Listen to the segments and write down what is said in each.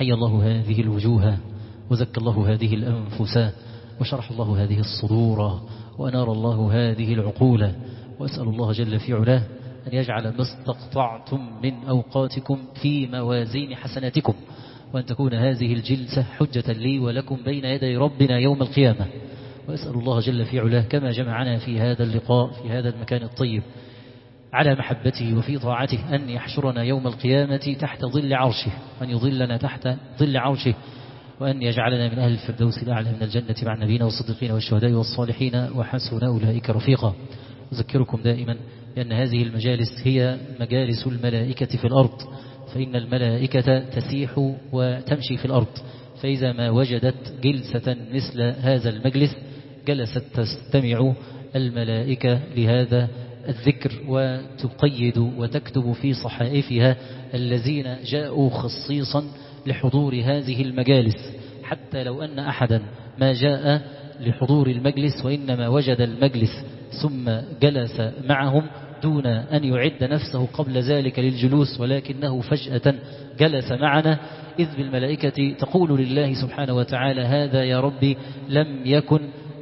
حي الله هذه الوجوه وزكى الله هذه الأنفس وشرح الله هذه الصدور وأنار الله هذه العقول. وأسأل الله جل في علاه أن يجعل ما استقطعتم من أوقاتكم في موازين حسناتكم، وأن تكون هذه الجلسة حجة لي ولكم بين يدي ربنا يوم القيامة. وأسأل الله جل في علاه كما جمعنا في هذا اللقاء في هذا المكان الطيب على محبته وفي طاعته أن يحشرنا يوم القيامة تحت ظل عرشه، وأن يظلنا تحت ظل عرشه، وأن يجعلنا من أهل الفردوس الأعلى من الجنة مع النبيين والصديقين والشهداء والصالحين وحسن أولئك رفيقا. أذكركم دائما بأن هذه المجالس هي مجالس الملائكة في الأرض، فإن الملائكة تسيح وتمشي في الأرض، فإذا ما وجدت جلسة مثل هذا المجلس جلست تستمع الملائكة لهذا الذكر وتقيد وتكتب في صحائفها الذين جاءوا خصيصا لحضور هذه المجالس، حتى لو أن أحدا ما جاء لحضور المجلس وإنما وجد المجلس ثم جلس معهم دون أن يعد نفسه قبل ذلك للجلوس، ولكنه فجأة جلس معنا، إذ بالملائكة تقول لله سبحانه وتعالى هذا يا ربي لم يكن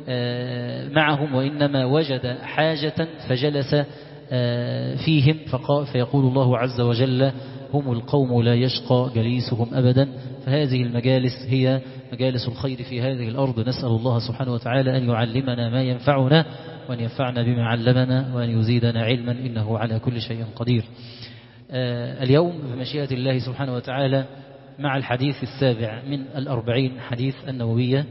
معهم وإنما وجد حاجة فجلس فيهم، فيقول الله عز وجل هم القوم لا يشقى جليسهم أبدا. فهذه المجالس هي مجالس الخير في هذه الأرض. نسأل الله سبحانه وتعالى أن يعلمنا ما ينفعنا وأن ينفعنا بما علمنا وأن يزيدنا علما إنه على كل شيء قدير. اليوم بمشيئة الله سبحانه وتعالى مع الحديث السابع من 40 حديث النووية،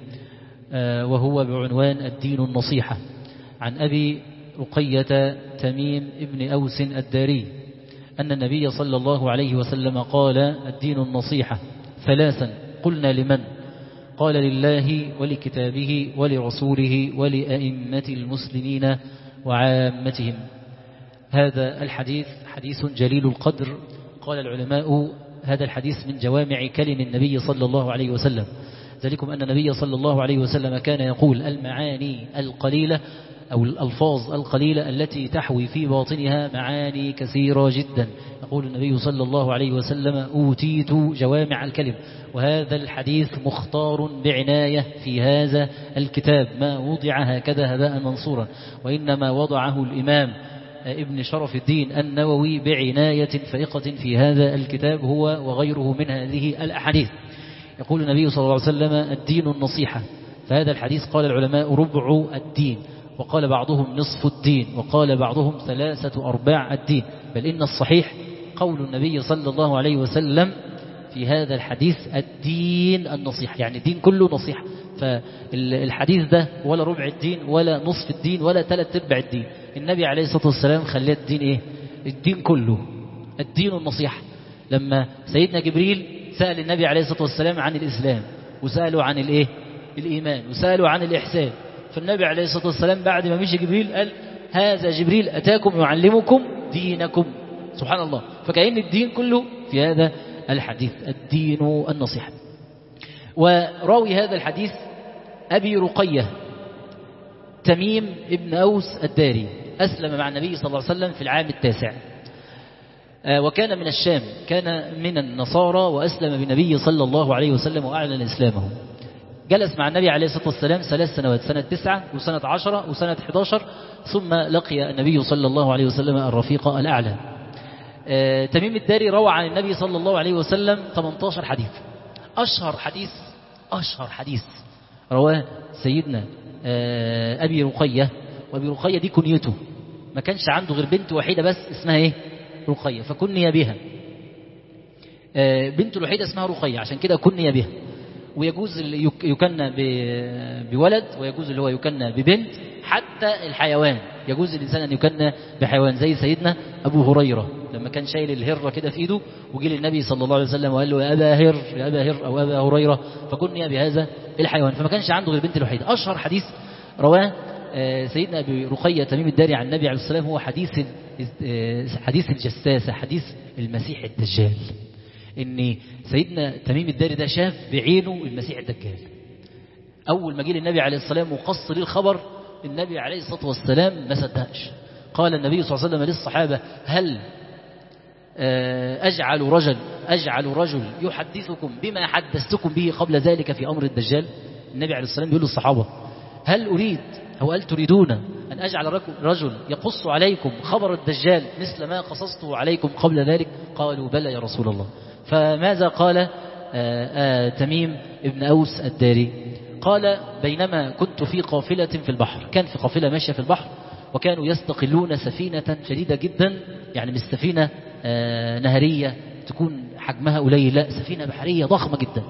وهو بعنوان الدين النصيحة، عن أبي رقية تميم ابن أوس الداري أن النبي صلى الله عليه وسلم قال الدين النصيحة ثلاثا، قلنا لمن؟ قال لله ولكتابه ولرسوله ولأئمة المسلمين وعامتهم. هذا الحديث حديث جليل القدر. قال العلماء هذا الحديث من جوامع كلم النبي صلى الله عليه وسلم، ذلكم أن النبي صلى الله عليه وسلم كان يقول المعاني القليلة أو الألفاظ القليلة التي تحوي في باطنها معاني كثيرة جدا. يقول النبي صلى الله عليه وسلم أوتيت جوامع الكلم، وهذا الحديث مختار بعناية في هذا الكتاب، ما وضع هكذا هباء منصورا، وإنما وضعه الإمام ابن شرف الدين النووي بعناية فائقة في هذا الكتاب هو وغيره من هذه الأحاديث. يقول النبي صلى الله عليه وسلم الدين النصيحة، فهذا الحديث قال العلماء ربع الدين، وقال بعضهم نصف الدين، وقال بعضهم 3/4 الدين، بل إن الصحيح قول النبي صلى الله عليه وسلم في هذا الحديث الدين النصيحة، يعني الدين كله نصيحة. فالحديث ده ولا ربع الدين ولا نصف الدين ولا 3/4 الدين، النبي عليه الصلاة والسلام خلى الدين إيه؟ الدين كله الدين النصيحة. لما سيدنا جبريل سأل النبي عليه الصلاة والسلام عن الإسلام، وسأله عن الإيه؟ الإيمان، وسأله عن الإحسان، فالنبي عليه الصلاة والسلام بعد ما مشي جبريل قال هذا جبريل أتاكم يعلمكم دينكم. سبحان الله، فكأن الدين كله في هذا الحديث الدين النصيحة. وراوي هذا الحديث أبي رقية تميم ابن أوس الداري، أسلم مع النبي صلى الله عليه وسلم في العام 9، وكان من الشام، كان من النصارى، وأسلم بالنبي صلى الله عليه وسلم وأعلن إسلامه. جلس مع النبي عليه الصلاة والسلام 3 سنوات، سنة 9 وسنة 10 وسنة 11، ثم لقي النبي صلى الله عليه وسلم الرفيق الأعلى. تميم الداري روى عن النبي صلى الله عليه وسلم 18 حديث. أشهر حديث رواه سيدنا أبي رقية، وأبي رقية دي كنيته، ما كانش عنده غير بنت وحيدة بس اسمها إيه؟ رقية، فكني بها، بنت الوحيدة اسمها رقية، عشان كده كني بها. ويجوز يكنى بولد، ويجوز اللي هو يكنى ببنت، حتى الحيوان يجوز الإنسان أن يكنى بحيوان، زي سيدنا أبو هريرة لما كان شايل الهرة كده في إيده وجي للنبي صلى الله عليه وسلم وقال له يا أبا هر، يا أبا هر أو أبا هريرة، فكني بهذا الحيوان، فما كانش عنده غير بنت الوحيدة. أشهر حديث رواه سيدنا أبي رقية تميم الداري عن النبي عليه الصلاة والسلام هو حديث الجساسة، حديث المسيح الدجال، إن سيدنا تميم الداري ده شاف بعينه المسيح الدجال. أول ما جه للنبي عليه الصلاة والسلام وقص ليه الخبر، النبي عليه الصلاة والسلام ما صدقش. قال النبي صلى الله عليه وسلم للصحابة هل أجعل رجل يحدثكم بما حدثتكم به قبل ذلك في أمر الدجال. النبي عليه الصلاة والسلام بيقول للصحابة هل تريدون أن أجعل رجل يقص عليكم خبر الدجال مثل ما قصصته عليكم قبل ذلك؟ قالوا بلى يا رسول الله. فماذا قال تميم ابن أوس الداري؟ قال بينما كنت في قافلة في البحر، كان في قافلة ماشية في البحر، وكانوا يستقلون سفينة شديدة جدا، يعني مش سفينة نهرية تكون حجمها قليل، لا سفينة بحرية ضخمة جدا.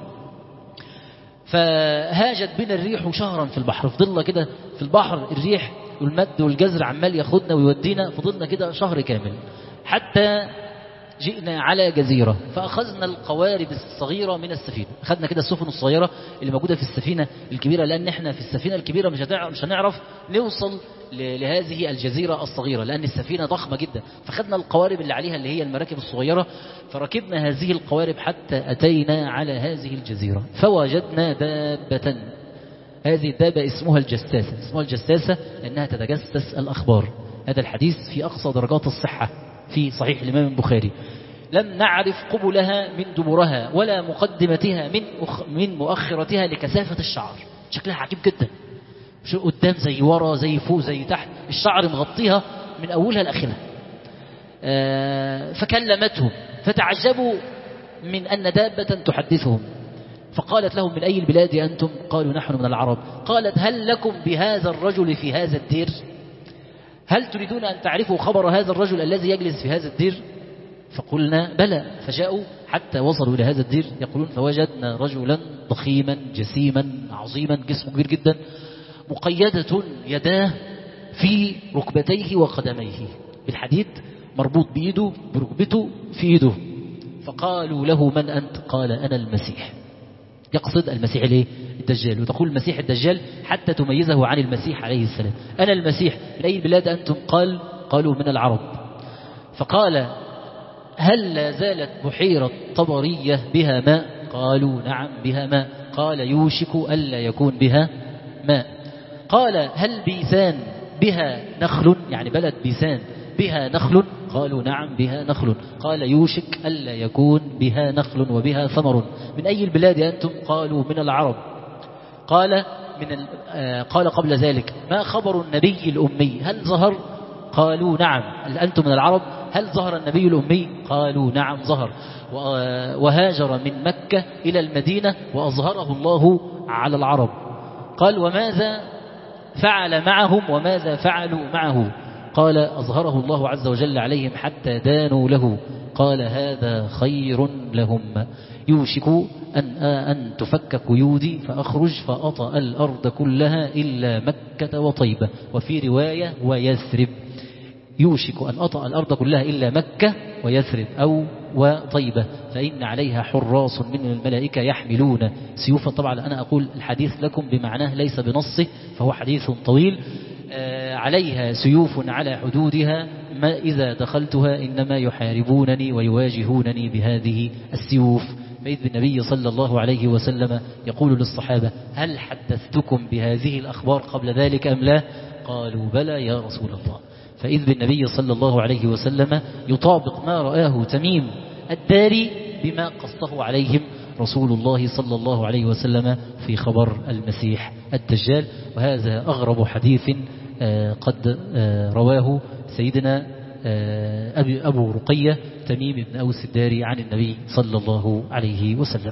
فهاجت بنا الريح شهرا في البحر، فضلنا كده في البحر الريح والمد والجزر عمال ياخدنا ويودينا، فضلنا كده شهر كامل حتى جئنا على جزيرة فأخذنا القوارب الصغيرة من السفينة. أخذنا كده السفن الصغيرة اللي موجودة في السفينة الكبيرة، لأن احنا في السفينة الكبيرة مش هنعرف نوصل لهذه الجزيرة الصغيرة لأن السفينة ضخمة جدا. فأخذنا القوارب اللي عليها اللي هي المراكب الصغيرة، فركبنا هذه القوارب حتى أتينا على هذه الجزيرة فوجدنا دابة. هذه الدابة اسمها الجساسة لأنها تتجسس الأخبار. هذا الحديث في أقصى درجات الصحة في صحيح الإمام البخاري. لم نعرف قبلها من دبرها ولا مقدمتها من مؤخرتها لكثافة الشعر، شكلها عجيب جدا، شو قدام زي ورا زي فوق زي تحت، الشعر مغطيها من أولها لآخرها. فكلمتهم فتعجبوا من أن دابة تحدثهم، فقالت لهم من أي البلاد أنتم؟ قالوا نحن من العرب. قالت هل لكم بهذا الرجل في هذا الدير؟ هل تريدون أن تعرفوا خبر هذا الرجل الذي يجلس في هذا الدير؟ فقلنا بلى. فجاءوا حتى وصلوا إلى هذا الدير، يقولون فوجدنا رجلا ضخيما جسيما عظيما، جسمه كبير جدا، مقيدة يداه في ركبتيه وقدميه بالحديد، مربوط بيده بركبته في يده. فقالوا له من أنت؟ قال أنا المسيح. يقصد المسيح الايه؟ الدجال. وتقول المسيح الدجال حتى تميزه عن المسيح عليه السلام. أنا المسيح. من أي البلاد أنتم؟ قالوا من العرب. فقال هل لا زالت بحيرة طبرية بها ماء؟ قالوا نعم بها ماء. قال يوشك ألا يكون بها ماء. قال هل بيسان بها نخل؟ يعني بلد بيسان بها نخل؟ قالوا نعم بها نخل. قال يوشك ألا يكون بها نخل وبها ثمر. من أي البلاد أنتم؟ قالوا من العرب. قال قبل ذلك ما خبر النبي الأمي؟ هل ظهر؟ قالوا نعم. أنتم من العرب، هل ظهر النبي الأمي؟ قالوا نعم ظهر، وهاجر من مكة إلى المدينة وأظهره الله على العرب. قال وماذا فعل معهم وماذا فعلوا معه؟ قال أظهره الله عز وجل عليهم حتى دانوا له. قال هذا خير لهم، يوشك أن تفك قيودي فأخرج فأطأ الأرض كلها إلا مكة وطيبة، وفي رواية ويثرب. يوشك أن أطأ الأرض كلها إلا مكة ويثرب أو وطيبة، فإن عليها حراس من الملائكة يحملون سيوفا. طبعا أنا أقول الحديث لكم بمعناه ليس بنصه، فهو حديث طويل. عليها سيوف على حدودها، ما إذا دخلتها إنما يحاربونني ويواجهونني بهذه السيوف. فإذ بالنبي صلى الله عليه وسلم يقول للصحابة هل حدثتكم بهذه الأخبار قبل ذلك أم لا؟ قالوا بلى يا رسول الله. فإذ بالنبي صلى الله عليه وسلم يطابق ما رآه تميم الداري بما قصه عليهم رسول الله صلى الله عليه وسلم في خبر المسيح الدجال. وهذا أغرب حديث قد رواه سيدنا أبو رقية تميم بن أوس الداري عن النبي صلى الله عليه وسلم.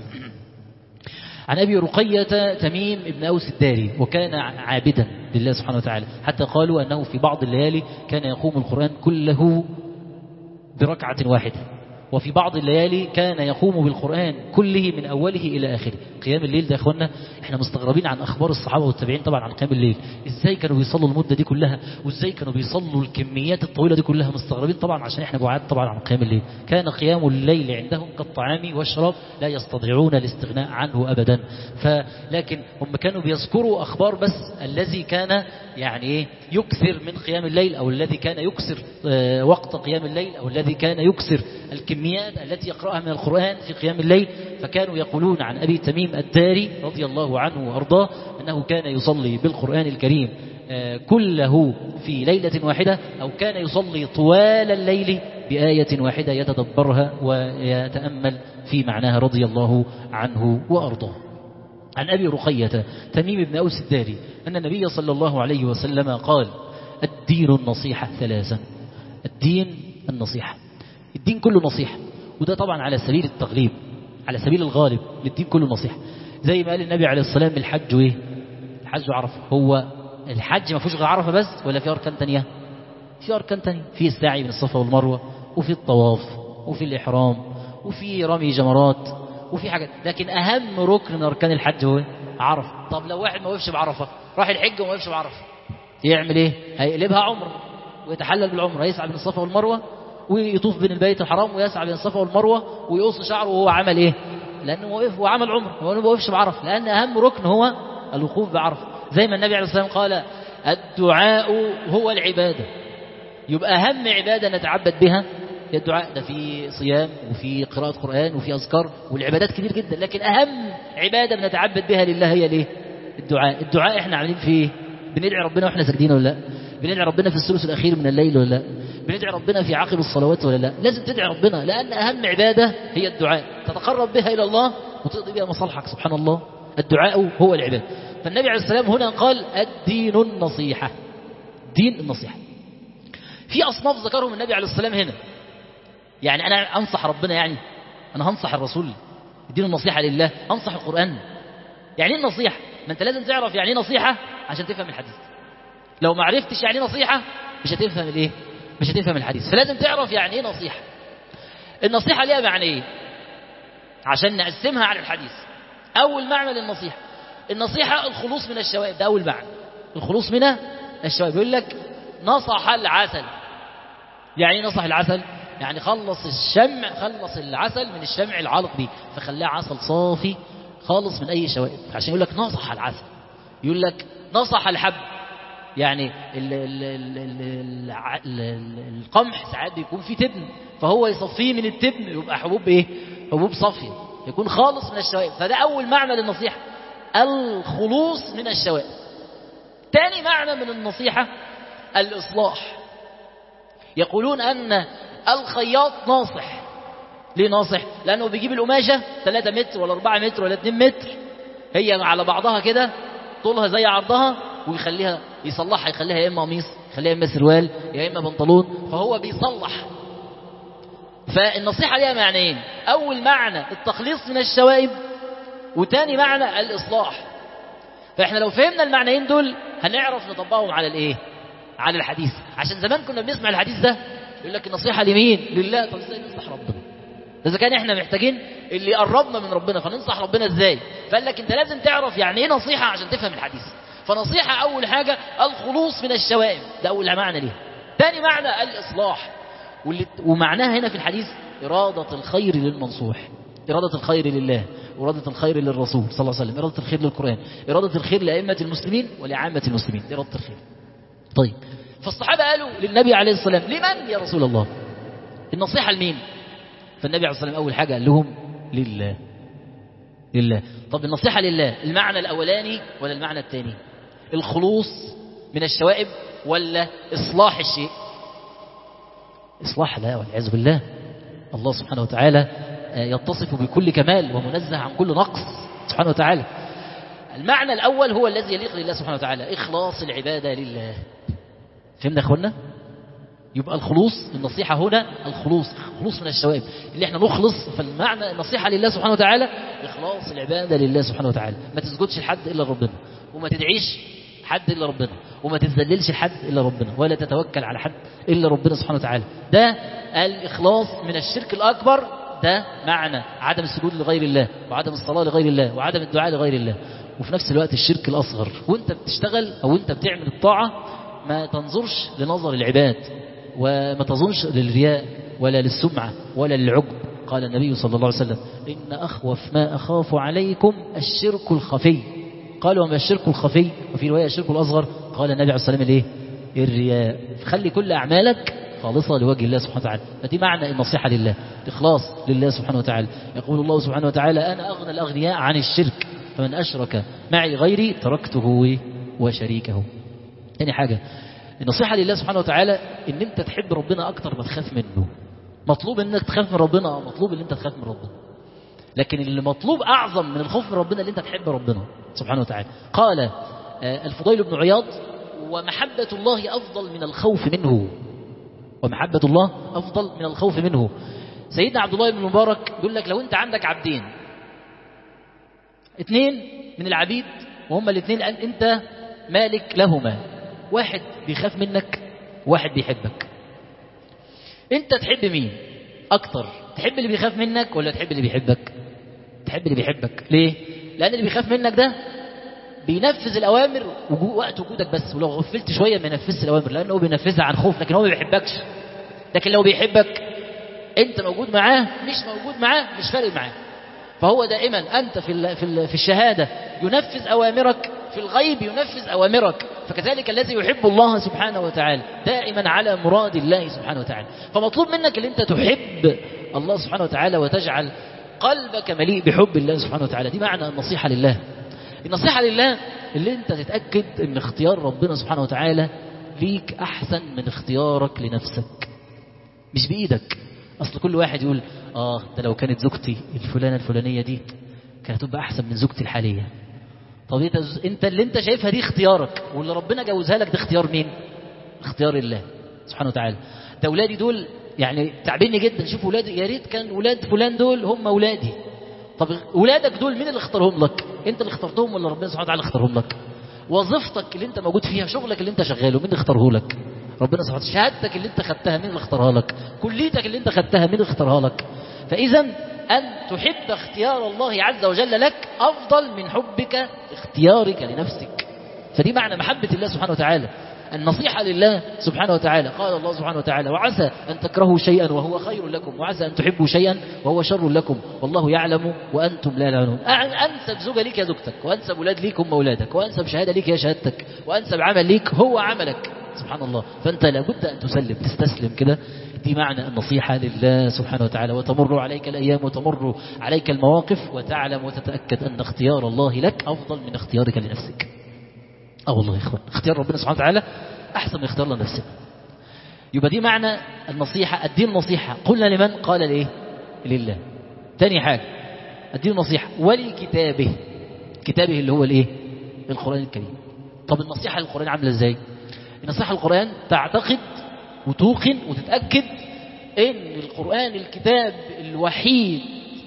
عن أبي رقية تميم بن أوس الداري، وكان عابدا لله سبحانه وتعالى، حتى قالوا أنه في بعض الليالي كان يقوم القرآن كله بركعة واحدة، وفي بعض الليالي كان يقوم بالقرآن كله من أوله إلى آخره. قيام الليل ده يا أخوانا احنا مستغربين عن أخبار الصحابة والتابعين طبعا عن قيام الليل، إزاي كانوا بيصلوا المدة دي كلها، وإزاي كانوا بيصلوا الكميات الطويلة دي كلها، مستغربين طبعا عشان احنا بعاد طبعا عن قيام الليل. كان قيام الليل عندهم كالطعام والشراب، لا يستطيعون الاستغناء عنه أبدا. لكن هم كانوا بيذكروا أخبار بس الذي كان يعني يكثر من قيام الليل، أو الذي كان يكثر وقت قيام الليل، أو الذي كان يكثر الكميات التي يقرأها من القرآن في قيام الليل. فكانوا يقولون عن أبي تميم الداري رضي الله عنه وأرضاه أنه كان يصلي بالقرآن الكريم كله في ليلة واحدة، أو كان يصلي طوال الليل بآية واحدة يتدبرها ويتأمل في معناها رضي الله عنه وأرضاه. عن أبي رقية تميم بن أوس الداري أن النبي صلى الله عليه وسلم قال: الدين النصيحة ثلاثا. الدين النصيحة، الدين كله نصيحة، وده طبعا على سبيل التغليب، على سبيل الغالب، للدين كله نصيحة. زي ما قال النبي عليه الصلاة والسلام: الحج ايه؟ الحج عرفة. هو الحج ما فيهوش غير عرفة بس ولا في أركان تانية؟ في أركان تانية، في السعي بين الصفا والمروة، وفي الطواف، وفي الإحرام، وفي رمي جمرات، وفي حاجات، لكن أهم ركن من أركان الحج هو عرفة. طب لو واحد ما وقفش بعرفة، راح الحج وما وقفش بعرفة، يعمل ايه؟ هيقلبها عمره ويتحلل بالعمره، يسعى بين الصفا والمروة ويطوف بين البيت الحرام ويسعى بين الصفا والمروة ويقص شعره وهو عمل ايه؟ لأنه وقف وعمل عمره، هو ما وقفش بعرفة، لأن أهم ركن هو الوقوف بعرفة. زي ما النبي عليه الصلاة والسلام قال: الدعاء هو العبادة. يبقى أهم عبادة نتعبد بها هي الدعاء. ده في صيام وفي قراءة قرآن وفي أذكار والعبادات كتير جدا، لكن أهم عبادة بنتعبد بها لله هي ليه؟ الدعاء. الدعاء احنا عاملين فيه بندعي ربنا واحنا ساجدين ولا لا؟ بندعي ربنا في الثلث الأخير من الليل ولا لا؟ بندعي ربنا في عقب الصلوات ولا لا؟ لازم تدعي ربنا، لأن أهم عبادة هي الدعاء، تتقرب بها إلى الله وتقضي بها مصالحك. سبحان الله، الدعاء هو العبادة. فالنبي عليه السلام هنا قال: الدين النصيحة. دين النصيحة. في أصناف ذكرهم النبي عليه السلام هنا. يعني أنا أنصح ربنا، يعني أنا هنصح الرسول، الدين النصيحة لله، أنصح القرآن. يعني ايه النصيحة؟ ما أنت لازم تعرف يعني ايه نصيحة عشان تفهم الحديث. لو ما عرفتش يعني ايه نصيحة مش هتفهم الايه؟ مش هتفهم الحديث. فلازم تعرف يعني ايه نصيحة. النصيحة ليها معنيين عشان نقسمها على الحديث. أول معنى للنصيحة: النصيحة الخلوص من الشوائب، ده أول معنى، الخلوص من الشوائب. يقول لك: نصح العسل. يعني ايه نصح العسل؟ يعني خلص الشمع، خلص العسل من الشمع العالق بيه، فخلاه عسل صافي خالص من أي شوائب، عشان يقول لك نصح العسل. يقول لك نصح الحب، يعني القمح ساعات بيكون فيه تبن، فهو يصفيه من التبن يبقى حبوب ايه؟ حبوب صافية، يكون خالص من الشوائب. فده أول معنى للنصيحة، الخلوص من الشوائب. تاني معنى من النصيحة الإصلاح. يقولون أن الخياط ناصح. ليه ناصح؟ لأنه بيجيب القماشة 3 متر ولا 4 متر ولا 2 متر، هي على بعضها كده، طولها زي عرضها، ويخليها يصلحها، يخليها يا إما قميص، يخليها يا إما سروال، يا إما بنطلون، فهو بيصلح. فالنصيحة ليها معنيين: أول معنى التخليص من الشوائب، وتاني معنى الإصلاح. فإحنا لو فهمنا المعنيين دول هنعرف نطبقهم على الإيه؟ على الحديث. عشان زمان كنا بنسمع الحديث ده يقول لك النصيحة لمين؟ لله. طب ازاي ننصح ربنا؟ إذا كان احنا محتاجين اللي يقربنا من ربنا، فننصح ربنا ازاي؟ فقال لك انت لازم تعرف يعني ايه نصيحة عشان تفهم الحديث. فنصيحة أول حاجة الخلوص من الشوائب، ده أول معنى ليها. تاني معنى الإصلاح، ومعناها هنا في الحديث إرادة الخير للمنصوح، إرادة الخير لله، إرادة الخير للرسول صلى الله عليه وسلم، إرادة الخير للقرآن، إرادة الخير لأئمة المسلمين ولعامة المسلمين، إرادة الخير. طيب، فالصحابة قالوا للنبي عليه الصلاة والسلام: لمن يا رسول الله؟ النصيحة لمين؟ فالنبي عليه الصلاة والسلام أول حاجة قال لهم: لله. لله. طب النصيحة لله المعنى الأولاني ولا المعنى الثاني؟ الخلوص من الشوائب ولا إصلاح الشيء؟ إصلاح، لا والعياذ بالله. الله سبحانه وتعالى يتصف بكل كمال ومنزه عن كل نقص سبحانه وتعالى. المعنى الأول هو الذي يليق لله سبحانه وتعالى، إخلاص العبادة لله. فهمنا يا أخوانا؟ يبقى الخلوص، النصيحة هنا الخلوص، خلوص من الشوائب، اللي احنا نخلص. فالمعنى النصيحة لله سبحانه وتعالى إخلاص العبادة لله سبحانه وتعالى. ما تسجدش لحد إلا ربنا، وما تدعيش حد إلا ربنا، وما تتذللش حد إلا ربنا، ولا تتوكل على حد إلا ربنا سبحانه وتعالى. ده الإخلاص من الشرك الأكبر. ده معنى عدم السجود لغير الله، وعدم الصلاة لغير الله، وعدم الدعاء لغير الله. وفي نفس الوقت الشرك الأصغر، وانت بتشتغل أو انت بتعمل الطاعة ما تنظرش لنظر العباد، وما تظنش للرياء ولا للسمعة ولا للعجب. قال النبي صلى الله عليه وسلم: إن أخوف ما أخاف عليكم الشرك الخفي. قال: وما الشرك الخفي؟ وفي رواية الشرك الأصغر. قال النبي عليه الصلاة والسلام: الرياء. خلي كل أعمالك خالصة لوجه الله سبحانه وتعالى. فدي معنى النصيحة لله، إخلاص لله سبحانه وتعالى. يقول الله سبحانه وتعالى: أنا أغنى الأغنياء عن الشرك، فمن أشرك معي غيري تركته وشريكه. تاني حاجة النصيحة لله سبحانه وتعالى، إن أنت تحب ربنا أكتر ما تخاف منه. مطلوب انك تخاف من ربنا، مطلوب ان انت تخاف من ربنا، لكن اللي مطلوب اعظم من الخوف من ربنا اللي انت تحب ربنا سبحانه وتعالى. قال الفضيل بن عياض: ومحبة الله افضل من الخوف منه، ومحبة الله افضل من الخوف منه. سيدنا عبد الله بن المبارك يقول لك: لو انت عندك عبدين، اثنين من العبيد وهم الاثنين انت مالك لهما، واحد بيخاف منك واحد بيحبك، انت تحب مين اكتر؟ تحب اللي بيخاف منك ولا تحب اللي بيحبك؟ تحب اللي بيحبك. ليه؟ لان اللي بيخاف منك ده بينفذ الاوامر وقت وجودك بس، ولو غفلت شويه ما ينفذش الاوامر لانه بينفذها عن خوف، لكن هو ما بيحبكش. لكن لو بيحبك انت موجود معاه مش موجود معاه مش فارق معاه. فهو دائما انت في الشهاده ينفذ اوامرك، في الغيب ينفذ اوامرك. فكذلك الذي يحب الله سبحانه وتعالى دائما على مراد الله سبحانه وتعالى. فمطلوب منك ان انت تحب الله سبحانه وتعالى وتجعل قلبك مليء بحب الله سبحانه وتعالى. دي معنى النصيحه لله. النصيحه لله اللي انت تتاكد ان اختيار ربنا سبحانه وتعالى ليك احسن من اختيارك لنفسك، مش بايدك. اصل كل واحد يقول: ده لو كانت زوجتي الفلانه الفلانيه دي كانت تبقى احسن من زوجتي الحاليه. طب انت اللي انت شايفها دي اختيارك، واللي ربنا جوزها لك ده اختيار مين؟ اختيار الله سبحانه وتعالى. ده اولادي دول يعني تعبيني جدا، شوف اولادي، يا ريت كان اولاد فلان دول هم اولادي. طب اولادك دول مين اللي اختارهم لك؟ انت اللي اخترتهم ولا ربنا سبحانه وتعالى اختارهم لك؟ وظيفتك اللي انت موجود فيها، شغلك اللي انت شغاله، مين اللي اختاره لك؟ ربنا سبحانه وتعالى. شهادتك اللي انت خدتها مين اللي اختارها لك؟ كليتك اللي انت خدتها مين اللي اختارها لك؟ فاذا أن تحب اختيار الله عز وجل لك أفضل من حبك اختيارك لنفسك. فدي معنى محبة الله سبحانه وتعالى، النصيحة لله سبحانه وتعالى. قال الله سبحانه وتعالى: وعسى أن تكرهوا شيئا وهو خير لكم، وعسى أن تحبوا شيئا وهو شر لكم، والله يعلم وأنتم لا تعلمون. أنسب زوجة ليك يا زوجتك، وأنسب أولاد ليك هم أولادك، وأنسب شهادة ليك هي شهادتك، وأنسب عمل ليك هو عملك. سبحان الله. فأنت لابد أن تسلم، تستسلم كده. دي معنى النصيحة لله سبحانه وتعالى. وتمر عليك الأيام وتمر عليك المواقف وتعلم وتتأكد أن اختيار الله لك أفضل من اختيارك لنفسك. والله يا إخوان، اختيار ربنا سبحانه وتعالى أحسن من اختيار لنفسنا. يبقى دي معنى النصيحة. الدين نصيحة، قلنا لمن؟ قال لإيه؟ لله. تاني حاجة الدين نصيحة ولكتابه، كتابه اللي هو الإيه؟ القرآن الكريم. طب النصيحة للقرآن عاملة إزاي؟ النصيحة للقرآن تعتقد وتوقن وتتأكد ان القرآن الكتاب الوحيد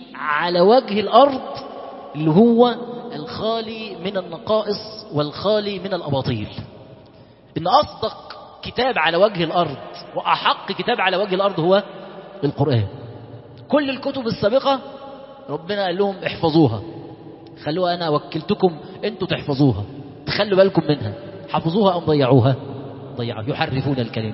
على وجه الأرض اللي هو الخالي من النقائص والخالي من الأباطيل. ان أصدق كتاب على وجه الأرض وأحق كتاب على وجه الأرض هو القرآن. كل الكتب السابقة ربنا قال لهم احفظوها، خلوها أنا وكلتكم انتوا تحفظوها، تخلوا بالكم منها. حفظوها أم ضيعوها؟ ضيعوها. يحرفون الكلمة،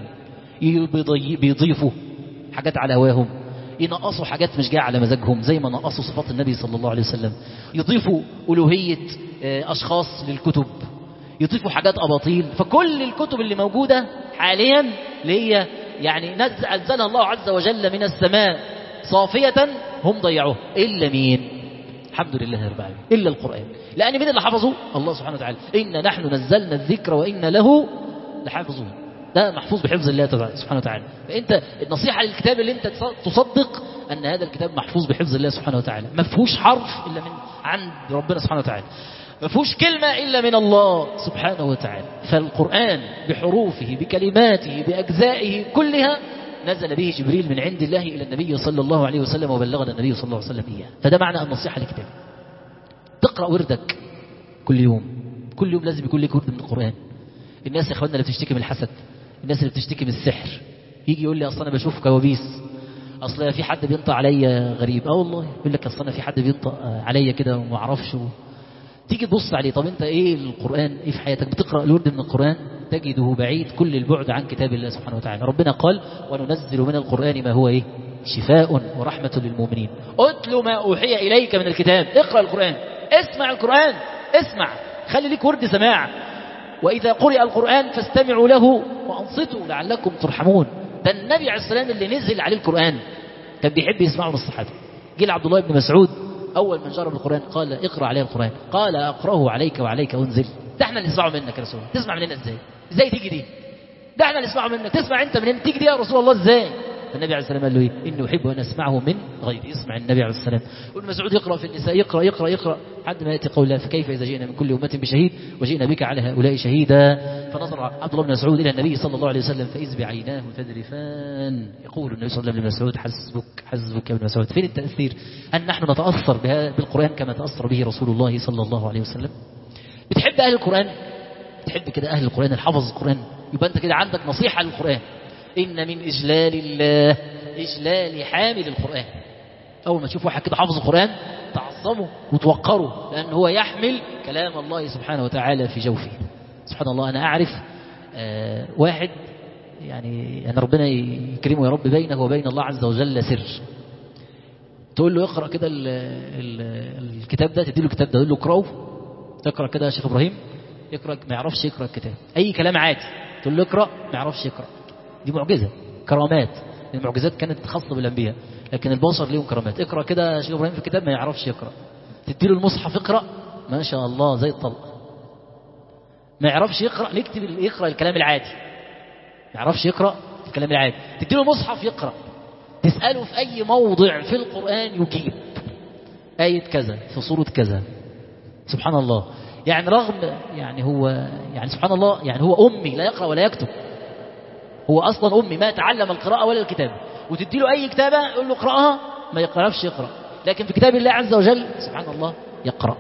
بيضيفوا حاجات على هواهم، ينقصوا حاجات مش جايه على مزاجهم، زي ما نقصوا صفات النبي صلى الله عليه وسلم، يضيفوا ألوهية أشخاص للكتب، يضيفوا حاجات أباطيل. فكل الكتب اللي موجودة حاليا اللي هي يعني أنزلها الله عز وجل من السماء صافية هم ضيعوها، إلا مين؟ الحمد لله رب العالمين، إلا القرآن. لأن مين اللي حفظه؟ الله سبحانه وتعالى. إن نحن نزلنا الذكر وإن له لحافظون. ده محفوظ بحفظ الله سبحانه وتعالى. فأنت النصيحة للكتاب اللي أنت تصدق أن هذا الكتاب محفوظ بحفظ الله سبحانه وتعالى، ما فيهوش حرف إلا من عند ربنا سبحانه وتعالى، ما فيهوش كلمة إلا من الله سبحانه وتعالى. فالقرآن بحروفه بكلماته بأجزائه كلها نزل به جبريل من عند الله إلى النبي صلى الله عليه وسلم وبلغنا النبي صلى الله عليه وسلم إياه. فده معنى النصيحة للكتاب. تقرأ وردك كل يوم، كل يوم لازم يكون لك ورد من القرآن. الناس يا اخواننا اللي بتشتكي من الحسد، الناس اللي بتشتكي من السحر، يجي يقول لي اصل انا بشوف كوابيس، اصل في حد بينطق عليا غريب. والله يقول لك اصل انا في حد بينطق عليا كده وما اعرفش. تيجي تبص عليه، طب انت ايه القرآن ايه في حياتك؟ بتقرأ الورد من القرآن تجده بعيد كل البعد عن كتاب الله سبحانه وتعالى. ربنا قال: وننزل من القرآن ما هو ايه؟ شفاء ورحمة للمؤمنين. اتل ما اوحي اليك من الكتاب. اقرأ القرآن، اسمع القرآن، اسمع، خلي ليك ورد سماع. وإذا قرئ القرآن فاستمعوا له وأنصتوا لعلكم ترحمون. ده النبي عليه السلام اللي نزل عليه القرآن كان بيحب يسمعه من الصحابة. جه عبد الله بن مسعود أول من جرب القرآن قال: اقرأ عليه القرآن. قال: أقرأه عليك وعليك أنزل. ده احنا اللي نسمعه منك يا رسول الله. تسمع مننا ازاي؟ ازاي تيجي دي؟ ده احنا اللي نسمعه منك، تسمع انت منين؟ تيجي دي يا رسول الله ازاي؟ فالنبي عليه السلام قال له إيه؟ إني أحب أن أسمعه من غيري. يسمع النبي عليه السلام. وابن مسعود يقرأ في النساء، يقرأ حد ما يأتي قول الله فكيف إذا جئنا من كل أمة بشهيد وجئنا بك على هؤلاء شهيدا. فنظر عبد الله بن مسعود إلى النبي صلى الله عليه وسلم فإذ بعيناه تذرفان. يقول النبي صلى الله عليه وسلم لابن مسعود حسبك يا ابن مسعود. فين التأثير؟ أن نحن نتأثر بالقرآن كما تأثر به رسول الله صلى الله عليه وسلم. بتحب أهل القرآن؟ تحب كده أهل القرآن الحفظ القرآن، يبقى أنت كده عندك نصيحة للقرآن. إن من إجلال الله إجلال حامل القرآن. أول ما تشوف واحد كده حافظ القرآن تعظمه وتوقره، لأن هو يحمل كلام الله سبحانه وتعالى في جوفه. سبحان الله. أنا أعرف واحد يعني أن ربنا يكرمه يا رب، بينه وبين الله عز وجل سر. تقول له اقرأ كده الكتاب ده، تديله الكتاب ده تقول له اقرأه، اقرأ كده يا شيخ إبراهيم، يقرأ ما يعرفش يقرأ الكتاب، أي كلام عادي تقول له اقرأ ما يعرفش يقرأ. دي معجزة، كرامات. المعجزات كانت خاصة بالأنبياء، لكن البشر ليهم كرامات. اقرأ كده يا شيخ إبراهيم في الكتاب ما يعرفش يقرأ، تديله المصحف اقرأ ما شاء الله زي الطلق. ما يعرفش يقرأ، نكتب يقرأ الكلام العادي، ما يعرفش يقرأ الكلام العادي، تديله المصحف يقرأ. تسأله في أي موضع في القرآن يجيب آية كذا في سورة كذا. سبحان الله. يعني رغم يعني هو يعني سبحان الله، يعني هو أمي لا يقرأ ولا يكتب، هو أصلا أمي ما تعلم القراءة ولا الكتابة، وتدي له أي كتابة يقول له اقرأها ما يقرأش يقرأ، لكن في كتاب الله عز وجل سبحان الله يقرأ.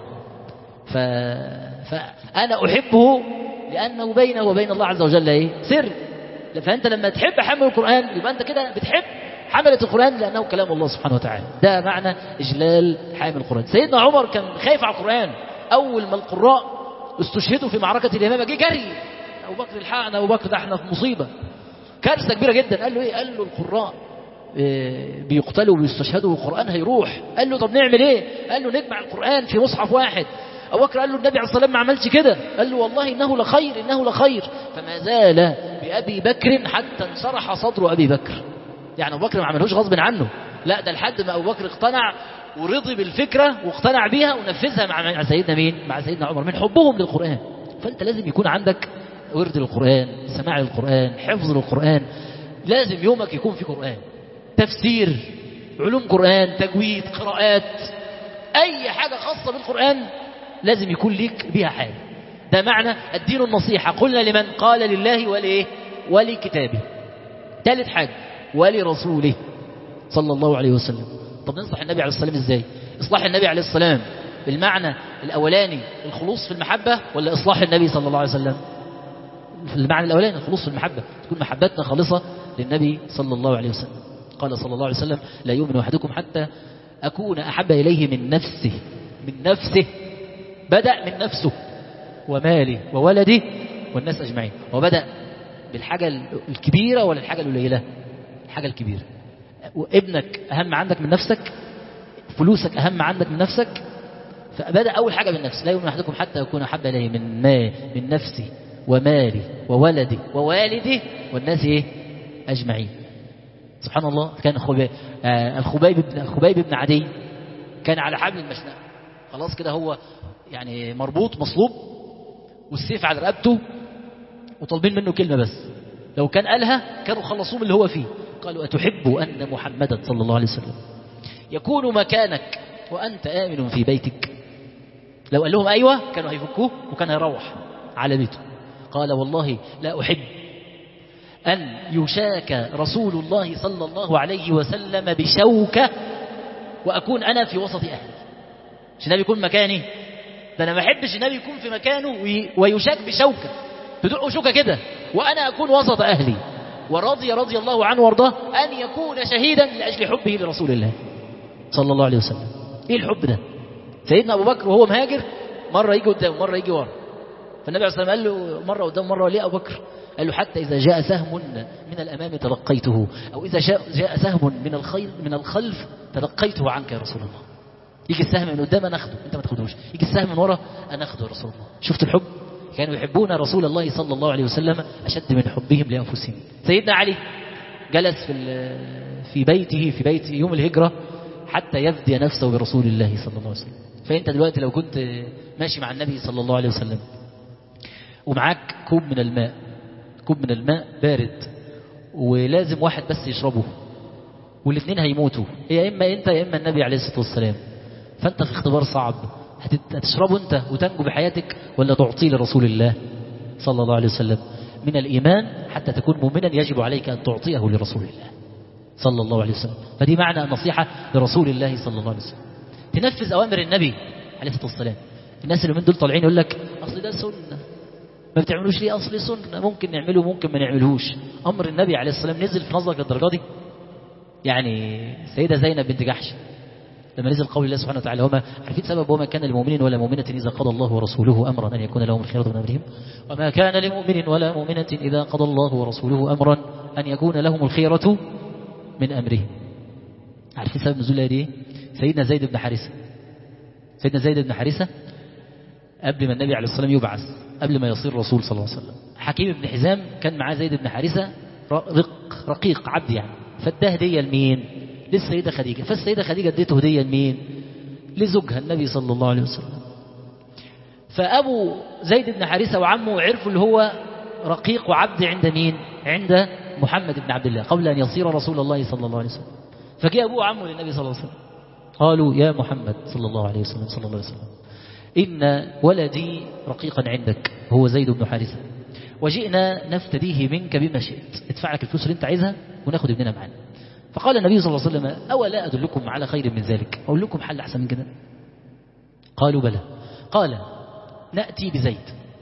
فأنا أحبه لأنه بينه وبين الله عز وجل إيه؟ سر. فأنت لما تحب حمل القرآن يبقى أنت كده بتحب حملة القرآن لأنه كلام الله سبحانه وتعالى. ده معنى إجلال حامل القرآن. سيدنا عمر كان خايف على القرآن. أول ما القراء استشهدوا في معركة اليمامة جه جري أبو بكر الحقنا، أبو بكر ده احنا في مصيبة، كارثة كبيرة جدا. قال له إيه؟ قال له القراء بيقتلوا ويستشهدوا والقرآن هيروح. قال له طب نعمل إيه؟ قال له نجمع القرآن في مصحف واحد. أبو بكر قال له النبي عليه الصلاة والسلام ما عملش كده. قال له والله إنه لخير، إنه لخير. فما زال بأبي بكر حتى انشرح صدر أبي بكر. يعني أبو بكر ما عملهوش غصب عنه، لا ده لحد ما أبو بكر اقتنع ورضي بالفكرة واقتنع بيها ونفذها مع سيدنا مين؟ مع سيدنا عمر، من حبهم للقرآن. فأنت لازم يكون عندك ورد للقرآن، سماع للقرآن، حفظ للقرآن. لازم يومك يكون في قرآن، تفسير، علوم قرآن، تجويد، قراءات، أي حاجة خاصة بالقرآن لازم يكون ليك بيها حاجة. ده معنى الدين النصيحة. قلنا لمن؟ قال لله ولإيه؟ ولكتابه. ثالث حاجة ولرسوله صلى الله عليه وسلم. طب ننصح النبي عليه السلام ازاي؟ إصلاح النبي عليه السلام بالمعنى الأولاني الخلوص في المحبة، ولا إصلاح النبي صلى الله عليه وسلم في المعنى الأولاني الخلوص في المحبة، تكون محبتنا خالصة للنبي صلى الله عليه وسلم. قال صلى الله عليه وسلم لا يؤمن أحدكم حتى أكون أحب إليه من نفسه. من نفسه، بدأ من نفسه وماله وولده والناس أجمعين. وبدأ بالحاجة الكبيرة ولا الحاجة القليلة؟ الحاجة الكبيرة. ابنك أهم عندك من نفسك، فلوسك أهم عندك من نفسك، فبدأ أول حاجة بالنفس. لا يؤمن أحدكم حتى يكون أحب إليه من نفسه وماله وولده ووالده والناس إيه؟ أجمعين. سبحان الله. كان الخبيب بن عدي كان على حبل المشنقة، خلاص كده هو يعني مربوط مصلوب والسيف على رقبته وطالبين منه كلمة بس، لو كان قالها كانوا خلصوه من اللي هو فيه. قالوا أتحب أن محمدا صلى الله عليه وسلم يكون مكانك وأنت آمن في بيتك؟ لو قال لهم أيوة كانوا هيفكوه وكان هيروح على بيته. قال والله لا أحب أن يشاك رسول الله صلى الله عليه وسلم بشوكة وأكون أنا في وسط أهلي. مش النبي يكون مكاني، ده أنا ما أحبش النبي يكون في مكانه ويشاك بشوكة، تدقوا شوكة كده وأنا أكون وسط أهلي. رضي الله عنه وارضاه أن يكون شهيدا لأجل حبه لرسول الله صلى الله عليه وسلم. إيه الحب ده؟ سيدنا أبو بكر وهو مهاجر مرة يجي قدام مرة يجي ورا، فالنبي عليه الصلاة والسلام قال له مرة قدام مرة ليه أبو بكر؟ قال له حتى إذا جاء سهم من الأمام تلقيته، أو إذا جاء سهم من الخلف تلقيته عنك يا رسول الله. يجي السهم من قدام أنا أخده أنت ما تاخدوش، يجي السهم من ورا أنا أخده يا رسول الله. شفت الحب؟ كانوا يحبون رسول الله صلى الله عليه وسلم أشد من حبهم لأنفسهم. سيدنا علي جلس في بيته في بيت يوم الهجرة حتى يفدي نفسه برسول الله صلى الله عليه وسلم. فأنت دلوقتي لو كنت ماشي مع النبي صلى الله عليه وسلم ومعاك كوب من الماء بارد ولازم واحد بس يشربه، والاثنين هيموتوا، يا إما أنت يا إما النبي عليه الصلاة والسلام. فأنت في اختبار صعب، هتشربه أنت وتنجو بحياتك ولا تعطيه لرسول الله صلى الله عليه وسلم؟ من الإيمان حتى تكون مؤمنا يجب عليك أن تعطيه لرسول الله صلى الله عليه وسلم. فدي معنى النصيحة لرسول الله صلى الله عليه وسلم، تنفذ أوامر النبي عليه الصلاة والسلام. الناس اللي من دول طالعين يقول لك أصل ده سنة، ما بتعملوش ليه؟ أصل سنة، ممكن نعمله ممكن ما نعملهوش. أمر النبي عليه الصلاة والسلام نزل في نظرك للدرجة دي؟ يعني سيدة زينب بنت جحش لما نزل قول الله سبحانه وتعالى وما عارفين سبب وما كان لمؤمن ولا مؤمنة إذا قضى الله ورسوله أمرا أن يكون لهم الخيرة من أمرهم، وما كان لمؤمن ولا مؤمنة إذا قضى الله ورسوله أمرا أن يكون لهم الخيرة من أمرهم. عارفين سبب نزول الآية دي؟ سيدنا زيد بن حارثة. سيدنا زيد بن حارثة قبل ما النبي عليه الصلاة والسلام يبعث، قبل ما يصير رسول صلى الله عليه وسلم، حكيم بن حزام كان معاه زيد بن حارثة رقيق عبد يعني، فاداه هدية لمين؟ للسيدة خديجة. فالسيدة خديجة اديته هدية لمين؟ لزوجها النبي صلى الله عليه وسلم. فأبو زيد بن حارثة وعمه عرفوا اللي هو رقيق وعبد عند مين؟ عند محمد بن عبد الله قبل أن يصير رسول الله صلى الله عليه وسلم. فجاء أبوه وعمه للنبي صلى الله عليه وسلم قالوا يا محمد صلى الله عليه وسلم صلى الله عليه وسلم إن ولدي رقيقا عندك هو زيد بن حارثة، وجئنا نفتديه منك بما شئت، ادفع لك الفلوس اللي انت عايزها وناخد ابننا معانا. فقال النبي صلى الله عليه وسلم أولا أدلكم على خير من ذلك، أقول لكم حل أحسن من كده؟ قالوا بلى. قال نأتي بزيد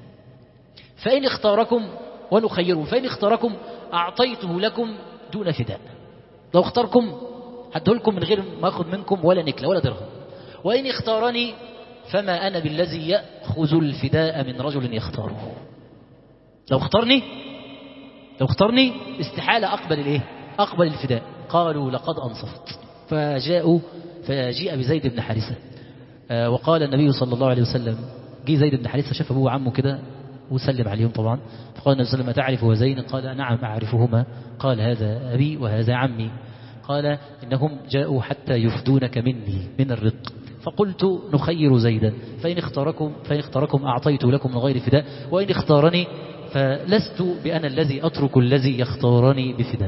فإن اختاركم ونخيره، فإن اختاركم أعطيته لكم دون فداء، لو اختاركم هدهلكم من غير ما أخذ منكم ولا نكلة ولا درهم، وإن اختارني فما أنا بالذي يأخذ الفداء من رجل يختاره. لو اختارني استحالة أقبل الفداء. قالوا لقد أنصفت. فجاء بزيد بن حارثة وقال النبي صلى الله عليه وسلم، جي زيد بن حارثة شاف أبوه وعمه كده وسلم عليهم طبعا، فقال النبي صلى الله عليه وسلم تعرف وزين؟ قال نعم أعرفهما. قال هذا أبي وهذا عمي. قال إنهم جاءوا حتى يفدونك مني من الرق، فقلت نخير زيدا فإن اختاركم أعطيت لكم من غير فداء، وإن اختارني فلست بأنا الذي أترك الذي يختارني بفداء،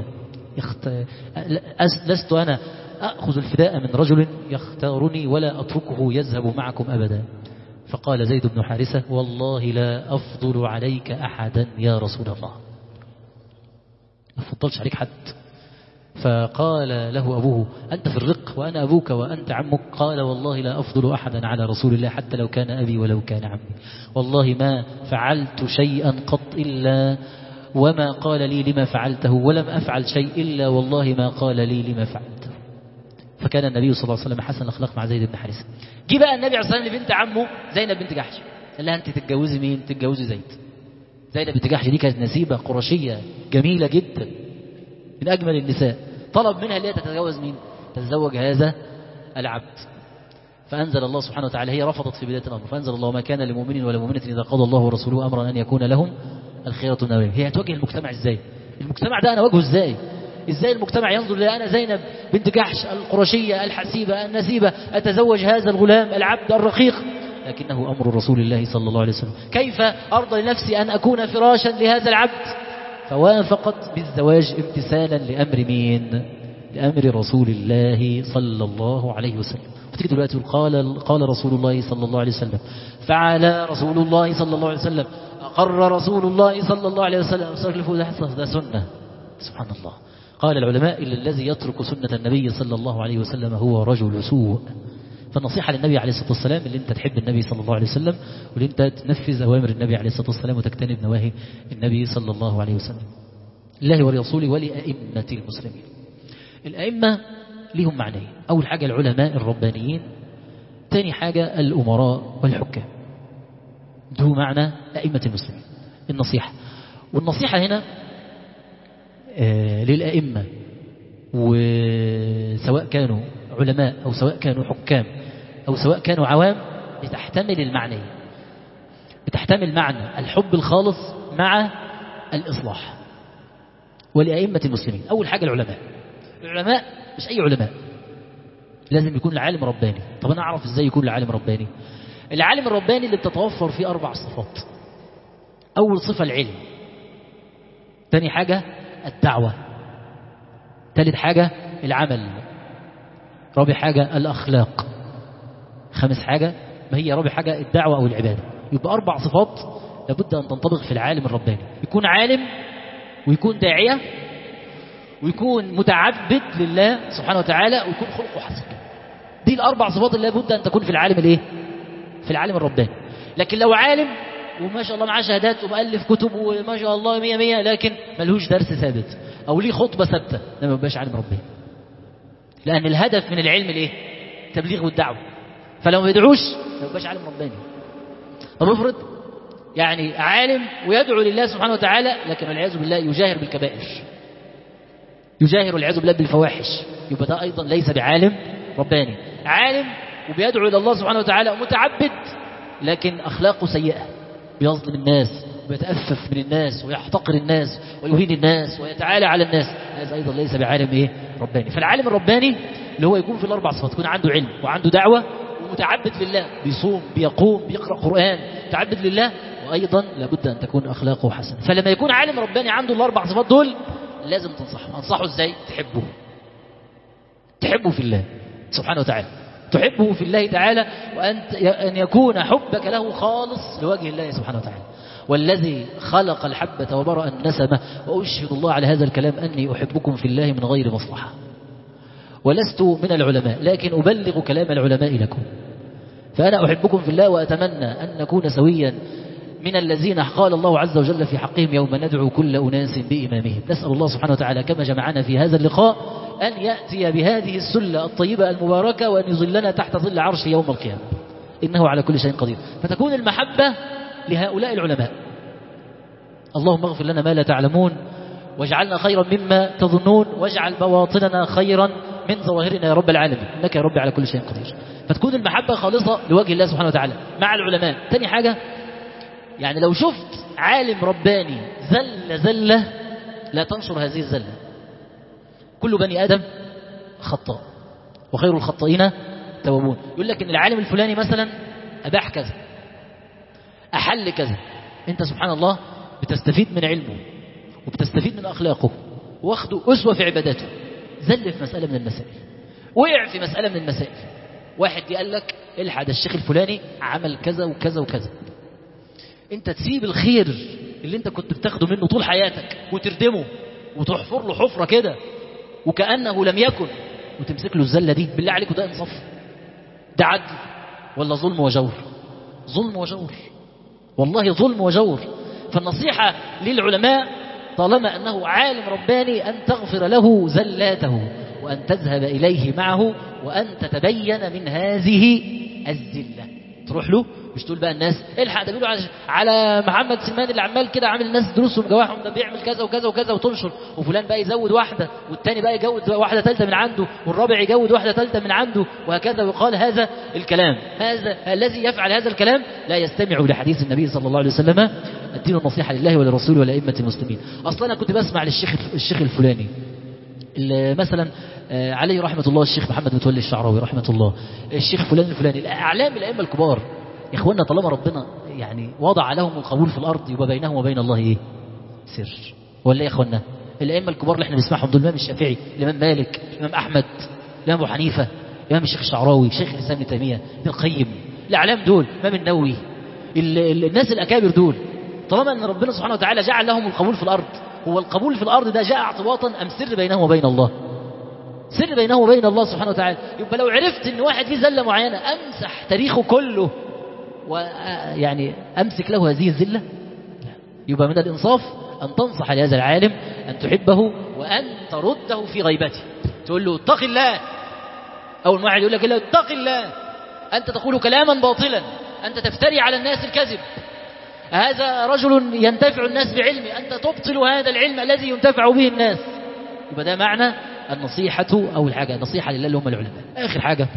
لست أنا أخذ الفداء من رجل يختارني ولا أتركه يذهب معكم أبدا. فقال زيد بن حارثة والله لا أفضل عليك أحدا يا رسول الله، ما أفضلش عليك حد. فقال له أبوه أنت في الرق وأنا أبوك وأنت عمك؟ قال والله لا أفضل أحدا على رسول الله حتى لو كان أبي ولو كان عمي، والله ما فعلت شيئا قط إلا وما قال لي لما فعلته، ولم أفعل شيء إلا والله ما قال لي لما فعلته. فكان النبي صلى الله عليه وسلم حسن الأخلاق مع زيد بن حارثة. جه بقى النبي عليه الصلاة والسلام لبنت عمه زينب بنت جحش، قال لها أنت تتجوزي مين؟ تتجوزي زيد. زينب بنت جحش دي كانت نسيبة قرشية جميلة جدا من أجمل النساء، طلب منها اللي هي تتجوز مين؟ تتزوج هذا العبد. فأنزل الله سبحانه وتعالى، هي رفضت في بداية الأمر، فأنزل الله ما كان لمؤمن ولا مؤمنة إذا قضى الله ورسوله أمرا أن يكون لهم الخيرة من أمرهم. هي هتواجه المجتمع إزاي؟ المجتمع ده أنا واجهه إزاي المجتمع ينظر لي أنا زينب بنت جحش القرشية الحسيبة النسيبة أتزوج هذا الغلام العبد الرقيق، لكنه أمر رسول الله صلى الله عليه وسلم. كيف أرضى لنفسي أن أكون فراشا لهذا العبد؟ فوافقت بالزواج امتثالا لأمر مين؟ لأمر رسول الله صلى الله عليه وسلم. وتيجي دلوقتي قال رسول الله صلى الله عليه وسلم، فعل رسول الله صلى الله عليه وسلم، أقر رسول الله صلى الله عليه وسلم، ده سنة. سبحان الله. قال العلماء إلا الذي يترك سنة النبي صلى الله عليه وسلم هو رجل سوء. فالنصيحة للنبي عليه الصلاة والسلام اللي انت تحب النبي صلى الله عليه وسلم، واللي انت تنفذ أوامر النبي عليه الصلاة والسلام وتجتنب نواهي النبي صلى الله عليه وسلم. الله ولرسوله ولأئمة المسلمين. الأئمة لهم معنيين، أول حاجة العلماء الربانيين، ثاني حاجة الأمراء والحكام. ده معنى أئمة المسلمين النصيحة. والنصيحة هنا للأئمة، وسواء كانوا علماء أو سواء كانوا حكام أو سواء كانوا عوام، بتحتمل المعنى، بتحتمل معنى الحب الخالص مع الإصلاح. ولأئمة المسلمين أول حاجة العلماء مش أي علماء، لازم يكون العالم رباني. طب أنا أعرف إزاي يكون العالم رباني؟ العالم الرباني اللي بتتوفر فيه 4 صفات. أول صفة العلم، ثاني حاجة الدعوة، ثالث حاجة العمل. رابع حاجة الأخلاق. خامس حاجة ما هي رابع حاجة؟ الدعوة أو العبادة. يبقى 4 صفات لابد أن تنطبق في العالم الرباني، يكون عالم ويكون داعية ويكون متعبد لله سبحانه وتعالى ويكون خلقه حسن. دي ال4 صفات اللي لابد أن تكون في العالم الايه؟ في العالم الرباني. لكن لو عالم وما شاء الله معاه شهادات ومؤلف كتب وما شاء الله 100 لكن ملهوش درس ثابت أو ليه خطبة ثابتة، ده ما يبقاش عالم رباني. لأن الهدف من العلم الايه؟ التبليغ والدعوة. فلو ما يدعوش ما يبقاش عالم رباني. طب افرض يعني عالم ويدعو لله سبحانه وتعالى لكن والعياذ بالله يجاهر بالكبائر، يجاهر والعياذ بالله بالفواحش، يبقى ده أيضا ليس بعالم رباني. عالم وبيدعو إلى الله سبحانه وتعالى ومتعبد لكن أخلاقه سيئة، بيظلم الناس ويتأفف من الناس ويحتقر الناس ويهين الناس ويتعالى على الناس، هذا أيضا ليس بعالم إيه؟ رباني. فالعالم الرباني اللي هو يكون في ال4 صفات، يكون عنده علم وعنده دعوة ومتعبد لله، بيصوم بيقوم بيقرأ قرآن، متعبد لله، وأيضا لابد أن تكون أخلاقه حسنة. فلما يكون عالم رباني عنده ال4 صفات دول لازم تنصحه. أنصحه إزاي؟ تحبه في الله سبحانه وتعالى، تحبه في الله تعالى، وأن يكون حبك له خالص لوجه الله سبحانه وتعالى. والذي خلق الحبة وبرأ النسمة وأشهد الله على هذا الكلام أني أحبكم في الله من غير مصلحة، ولست من العلماء لكن أبلغ كلام العلماء لكم، فأنا أحبكم في الله وأتمنى أن نكون سويا من الذين قال الله عز وجل في حقهم يوم ندعو كل أناس بإمامهم. نسأل الله سبحانه وتعالى كما جمعنا في هذا اللقاء أن يأتي بهذه السلة الطيبة المباركة وأن يظلنا تحت ظل عرش يوم القيامة، إنه على كل شيء قدير. فتكون المحبة لهؤلاء العلماء. اللهم اغفر لنا ما لا تعلمون واجعلنا خيرا مما تظنون واجعل بواطننا خيرا من ظواهرنا يا رب العالمين، إنك يا رب على كل شيء قدير. فتكون المحبة خالصة لوجه الله سبحانه وتعالى مع العلماء. تاني حاجة يعني لو شفت عالم رباني زلة لا تنشر هذه الزلة. كل بني آدم خطاء وخير الخطائين توابون. يقول لك إن العالم الفلاني مثلا أباح كذا أحل كذا، أنت سبحان الله بتستفيد من علمه وبتستفيد من أخلاقه واخده أسوة في عباداته. زل في مسألة من المسائل، وقع في مسألة من المسائل، واحد قال لك الحق الشيخ الفلاني عمل كذا وكذا وكذا، انت تسيب الخير اللي انت كنت بتاخده منه طول حياتك وتردمه وتحفر له حفرة كده وكأنه لم يكن وتمسك له الزلة دي؟ بالله عليكم ده انصاف؟ ده عدل ولا ظلم وجور؟ ظلم وجور، والله ظلم وجور. فالنصيحة للعلماء طالما أنه عالم رباني أن تغفر له زلاته وأن تذهب إليه معه وأن تتبين من هذه الزلة. تروح له مش تقول بقى الناس الحق ده بيقولوا على محمد سلمان اللي عمال كده عامل الناس دروس ومجواحهم، ده بيعمل كذا وكذا وكذا وتنشر، وفلان بقى يزود واحدة والتاني بقى يجود واحدة ثالثة من عنده والرابع يجود واحدة ثالثة من عنده وهكذا، ويقال هذا الكلام. هذا الذي يفعل هذا الكلام لا يستمع لحديث النبي صلى الله عليه وسلم الدين النصيحة لله وللرسول ولأئمة المسلمين. أصلا أنا كنت بسمع للشيخ الفلاني مثلا عليه رحمة الله الشيخ محمد متولي الشعراوي رحمة الله، الشيخ فلان الفلاني، أعلام الأئمة الكبار. يا إخواننا طالما ربنا يعني وضع لهم القبول في الأرض يبقى بينهم وبين الله إيه؟ سر. ولا يا إخواننا الأئمة الكبار اللي احنا بنسمعهم دول، الإمام الشافعي، الإمام مالك، الإمام أحمد، الإمام أبو حنيفة، الإمام الشيخ الشعراوي، شيخ الإسلام ابن تيمية، ابن القيم، الأعلام دول، الإمام النووي، الناس الأكابر دول، طالما أن ربنا سبحانه وتعالى جعل لهم القبول في الأرض، هو القبول في الأرض ده جاء اعتباطا أم سر بينهم وبين الله؟ سر بينه وبين الله سبحانه وتعالى. يبقى لو عرفت ان واحد فيه زلة معينة امسح تاريخه كله ويعني امسك له هذه الزلة؟ يبقى من الانصاف ان تنصح لهذا العالم، ان تحبه وان ترده في غيبته، تقول له اتق الله. اول ما واحد يقول لك اتق الله، انت تقول كلاما باطلا، انت تفتري على الناس الكذب، هذا رجل ينتفع الناس بعلمه، انت تبطل هذا العلم الذي ينتفع به الناس. يبقى ده معنى النصيحة أو الحاجة نصيحة لله اللي هم العلماء. آخر حاجة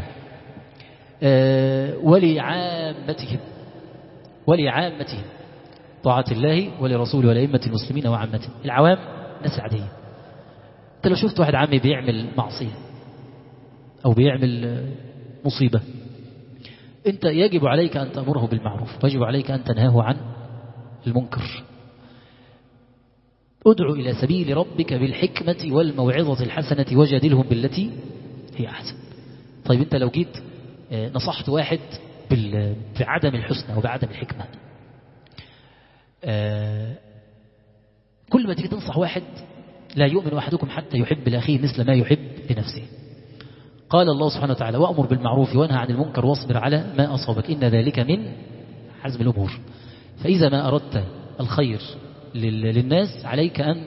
ولعامتهم طاعة الله ولرسوله ولأئمة المسلمين وعامتهم. العوام ناس عادية. أنت لو شفت واحد عامي بيعمل معصية أو بيعمل مصيبة، أنت يجب عليك أن تأمره بالمعروف ويجب عليك أن تنهاه عن المنكر. ادعو إلى سبيل ربك بالحكمة والموعظة الحسنة وجادلهم بالتي هي أحسن. طيب أنت لو جيت نصحت واحد بعدم الحسنى وبعدم الحكمة، كل ما تيجي تنصح واحد لا يؤمن أحدكم حتى يحب لأخيه مثل ما يحب لنفسه. قال الله سبحانه وتعالى وأمر بالمعروف وانهى عن المنكر واصبر على ما أصابك إن ذلك من حزم الأمور. فإذا ما أردت الخير للناس عليك أن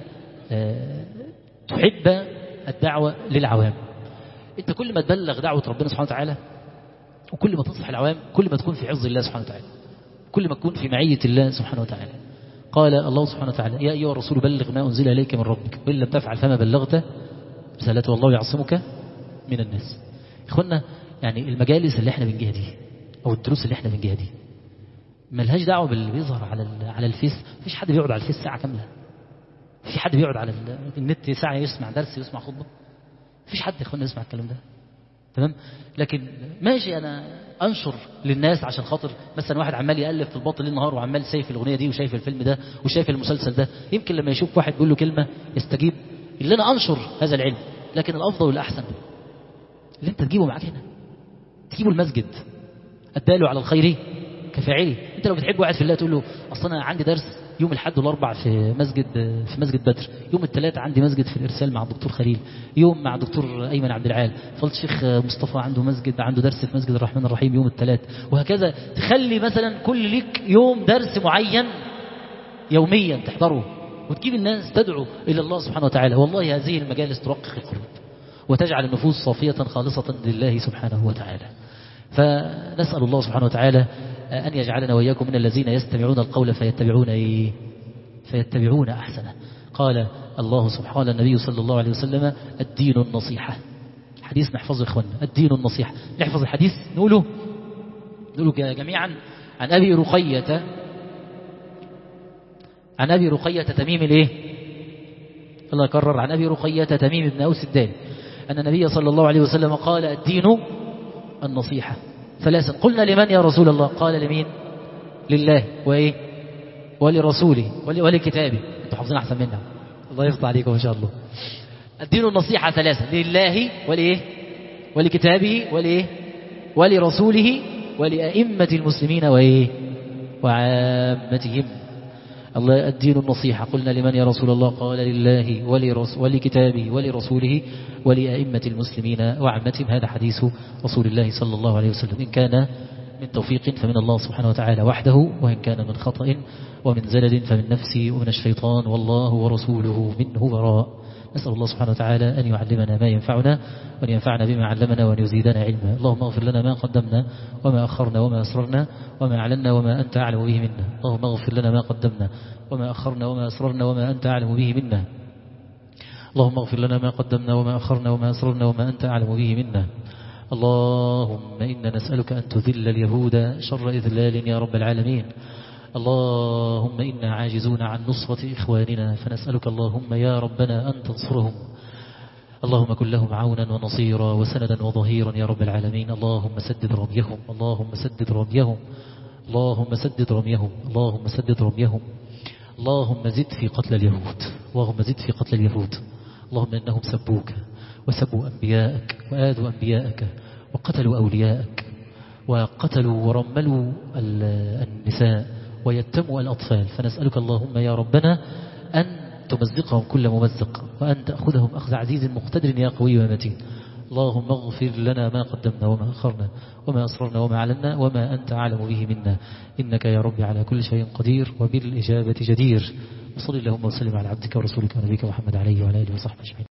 تحب الدعوة للعوام. أنت كل ما تبلغ دعوة ربنا سبحانه وتعالى وكل ما تنصح العوام كل ما تكون في عز الله سبحانه وتعالى، كل ما تكون في معية الله سبحانه وتعالى. قال الله سبحانه وتعالى يا أيها الرسول بلغ ما أنزل إليك من ربك وإن لم تفعل فما بلغت رسالته والله يعصمك من الناس. إخوانا يعني المجالس اللي احنا بنجيها دي أو الدروس اللي احنا بنجيها دي ملهاش دعوة باللي بيظهر على الفيس. مفيش حد بيقعد على الفيس ساعة كاملة، في حد بيقعد على النت ساعة يسمع درس يسمع خطبة، مفيش حد يا إخوانا يسمع الكلام ده. تمام. لكن ماشي أنا أنشر للناس عشان خاطر مثلا واحد عمال يألف في الباطل النهار وعمال شايف الأغنية دي وشايف الفيلم ده وشايف المسلسل ده، يمكن لما يشوف واحد بيقول له كلمة يستجيب اللي أنا أنشر هذا العلم. لكن الأفضل والأحسن اللي أنت تجيبه معاك هنا، تجيبه المسجد. الدال على الخير كفاعله. أنت لو بتحب واحد في الله تقول له أصلا أنا عندي درس يوم الأحد والأربع في مسجد بدر، يوم الثلاث عندي مسجد في الإرسال مع الدكتور خليل، يوم مع الدكتور أيمن عبد العال، فضل الشيخ مصطفى عنده درس في مسجد الرحمن الرحيم يوم الثلاث، وهكذا. تخلي مثلا كل ليك يوم درس معين يوميا تحضره وتجيب الناس تدعو إلى الله سبحانه وتعالى. والله هذه المجالس ترقق القلوب وتجعل النفوس صافية خالصة لله سبحانه وتعالى. فنسأل الله سبحانه وتعالى أن يجعلنا وإياكم من الذين يستمعون القول فيتبعون أحسنه. قال الله سبحانه قال النبي صلى الله عليه وسلم الدين النصيحة. حديث نحفظه إخواننا، الدين النصيحة. نحفظ الحديث نقوله جميعا. عن أبي رقية تميم الايه الله يكرر. عن أبي رقية تميم بن أوس الداري أن النبي صلى الله عليه وسلم قال الدين النصيحة ثلاثا. قلنا لمن يا رسول الله؟ قال لمين؟ لله وإيه ولرسوله ولكتابه. انتوا حافظين أحسن منا، الله يفتح عليكم إن شاء الله. الدين النصيحة ثلاثا، لله ولإيه ولكتابه ولإيه ولرسوله ولأئمة المسلمين وإيه وعامتهم. الله الدين النصيحة. قلنا لمن يا رسول الله؟ قال لله ولكتابه ولرسوله ولأئمة المسلمين وعامتهم. هذا حديث رسول الله صلى الله عليه وسلم. إن كان من توفيق فمن الله سبحانه وتعالى وحده، وإن كان من خطأ ومن زلل فمن نفسي ومن الشيطان، والله ورسوله منه براء. نسأل الله سبحانه وتعالى أن يعلمنا ما ينفعنا وأن ينفعنا بما علمنا وأن يزيدنا علما. اللهم اغفر لنا ما قدمنا وما أخرنا وما أسررنا وما أعلنا وما أنت أعلم به منا. اللهم اغفر لنا ما قدمنا وما أخرنا وما أسررنا وما أنت أعلم به منا. اللهم اغفر لنا ما قدمنا وما أخرنا وما أسررنا وما أنت أعلم به منا. اللهم إنا نسألك أن تذل اليهود شر إذلال يا رب العالمين. اللهم إنا عاجزون عن نصرة إخواننا فنسألك اللهم يا ربنا أن تنصرهم. اللهم كن لهم عونا ونصيرا وسندا وظهيرا يا رب العالمين. اللهم سدد رميهم، اللهم سدد رميهم، اللهم سدد رميهم، اللهم سدد رميهم. اللهم زد في قتل اليهود، اللهم زد في قتل اليهود. اللهم إنهم سبوك وسبوا أنبياءك وآذوا أنبياءك وقتلوا أولياءك وقتلوا ورملوا النساء ويتموا الأطفال. فنسألك اللهم يا ربنا أن تمزقهم كل ممزق وأن تأخذهم أخذ عزيز مقتدر يا قوي ومتين. اللهم اغفر لنا ما قدمنا وما أخرنا وما أسررنا وما أعلنا وما أنت أعلم به منا، إنك يا رب على كل شيء قدير وبالإجابة جدير. وصل اللهم وسلم على عبدك ورسولك ونبيك محمد عليه وعلى آله وصحبه أجمعين.